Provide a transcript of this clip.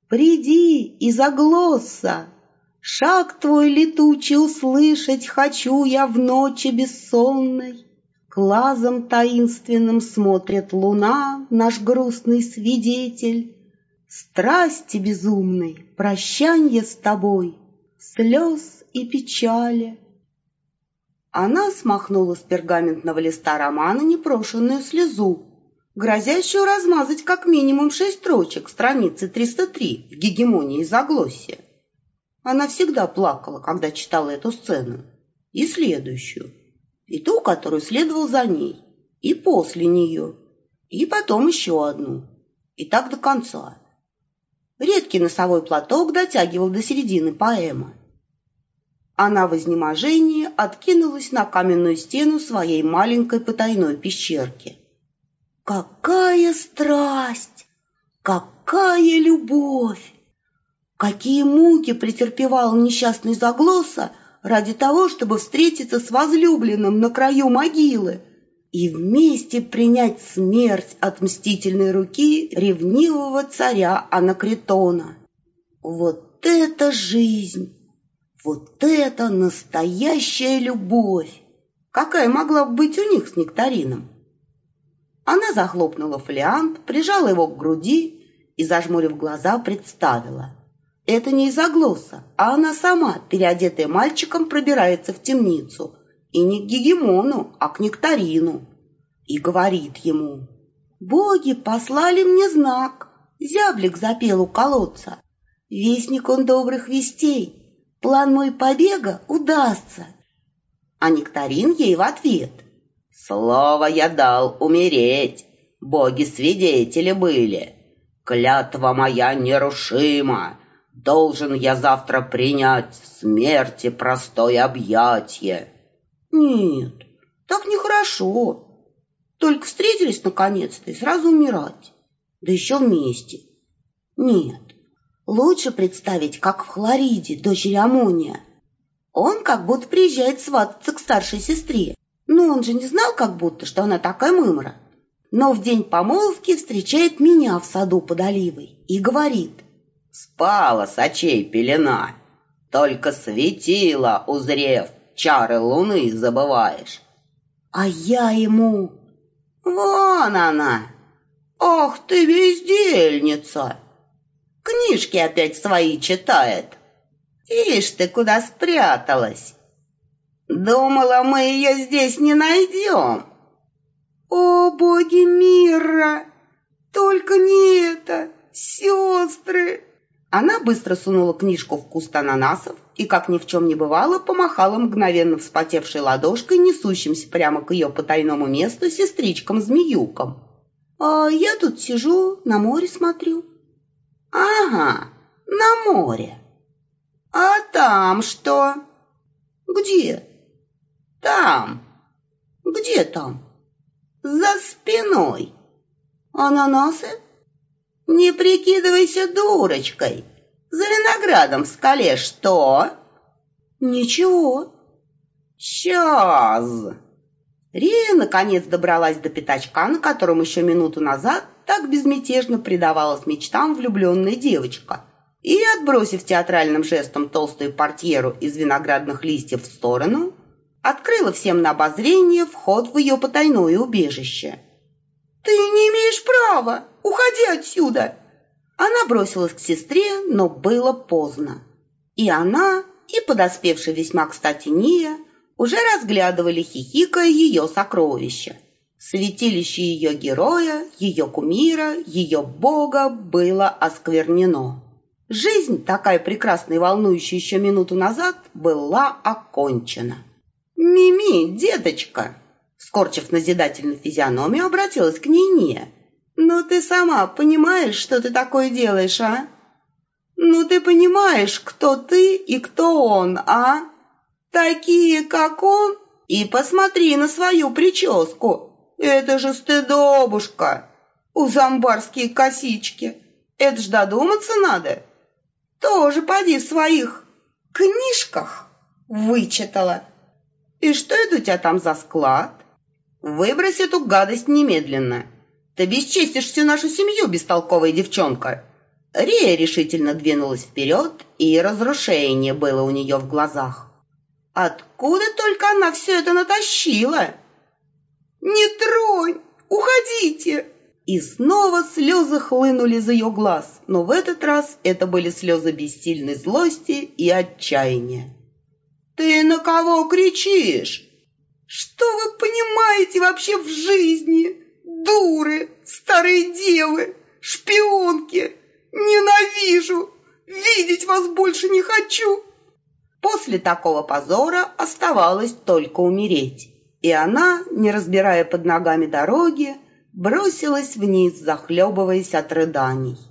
Приди, Изоглосса, шаг твой летучий услышать хочу я в ночи бессонной. Глазом таинственным смотрит луна, наш грустный свидетель. Страсти безумной, прощанье с тобой, слез и печали. Она смахнула с пергаментного листа романа непрошенную слезу, грозящую размазать как минимум 6 строчек страницы 303 в «Гегемонии Изоглоссия». Она всегда плакала, когда читала эту сцену, и следующую, и ту, которую следовал за ней, и после нее, и потом еще одну, и так до конца. Редкий носовой платок дотягивал до середины поэмы. Она в изнеможении откинулась на каменную стену своей маленькой потайной пещерки. Какая страсть! Какая любовь! Какие муки претерпевал несчастный Изоглосса ради того, чтобы встретиться с возлюбленным на краю могилы и вместе принять смерть от мстительной руки ревнивого царя Анакретона. Вот это жизнь! Вот это настоящая любовь! Какая могла бы быть у них с Нектарином? Она захлопнула фолиант, прижала его к груди и, зажмурив глаза, представила. Это не Изоглосса, а она сама, переодетая мальчиком, пробирается в темницу. И не к Гегемону, а к Нектарину. И говорит ему: «Боги послали мне знак». Зяблик запел у колодца. «Вестник он добрых вестей. План мой побега удастся». А Нектарин ей в ответ: «Слово я дал умереть, боги свидетели были. Клятва моя нерушима, должен я завтра принять в смерти простое объятие». Нет, так нехорошо. Только встретились наконец-то и сразу умирать. Да еще вместе. Нет, лучше представить, как в Хлориде, дочери Амония. Он как будто приезжает свататься к старшей сестре. Но он же не знал как будто, что она такая мымра. Но в день помолвки встречает меня в саду под оливой и говорит: «Спала с очей пелена, только светила, узрев, чары луны забываешь». А я ему: «Вон она! Ох ты, бездельница! Книжки опять свои читает. Ишь ты, куда спряталась! Думала, мы ее здесь не найдем». «О, боги мира! Только не это, сестры!» Она быстро сунула книжку в куст ананасов и, как ни в чем не бывало, помахала мгновенно вспотевшей ладошкой, несущимся прямо к ее потайному месту сестричкам-змеюкам. «А я тут сижу, на море смотрю». «Ага, на море. А там что?» «Где?» «Там». «Где там?» «За спиной». «Ананасы?» «Не прикидывайся дурочкой. За виноградом в скале что?» «Ничего». «Сейчас». Рия наконец добралась до пятачка, на котором еще минуту назад так безмятежно предавалась мечтам влюбленная девочка, и, отбросив театральным жестом толстую портьеру из виноградных листьев в сторону, открыла всем на обозрение вход в ее потайное убежище. «Ты не имеешь права! Уходи отсюда!» Она бросилась к сестре, но было поздно. И она, и подоспевшая весьма кстати Ния уже разглядывали, хихикая, ее сокровища. Святилище ее героя, ее кумира, ее бога было осквернено. Жизнь, такая прекрасная и волнующая еще минуту назад, была окончена. «Мими, деточка!» Скорчив назидательную физиономию, обратилась к ней Ния. «Ну ты сама понимаешь, что ты такое делаешь, а? Ну ты понимаешь, кто ты и кто он, а? Такие, как он? И посмотри на свою прическу. Это же стыдобушка. У зомбарские косички. Это ж додуматься надо. Тоже поди в своих книжках вычитала. И что это у тебя там за склад? Выбрось эту гадость немедленно. Ты бесчестишь всю нашу семью, бестолковая девчонка. Рия решительно двинулась вперед, и разрушение было у нее в глазах. Откуда только она все это натащила? «Не тронь! Уходите!» И снова слезы хлынули из ее глаз, но в этот раз это были слезы бессильной злости и отчаяния. «Ты на кого кричишь? Что вы понимаете вообще в жизни? Дуры, старые девы, шпионки! Ненавижу! Видеть вас больше не хочу!» После такого позора оставалось только умереть, и она, не разбирая под ногами дороги, бросилась вниз, захлебываясь от рыданий.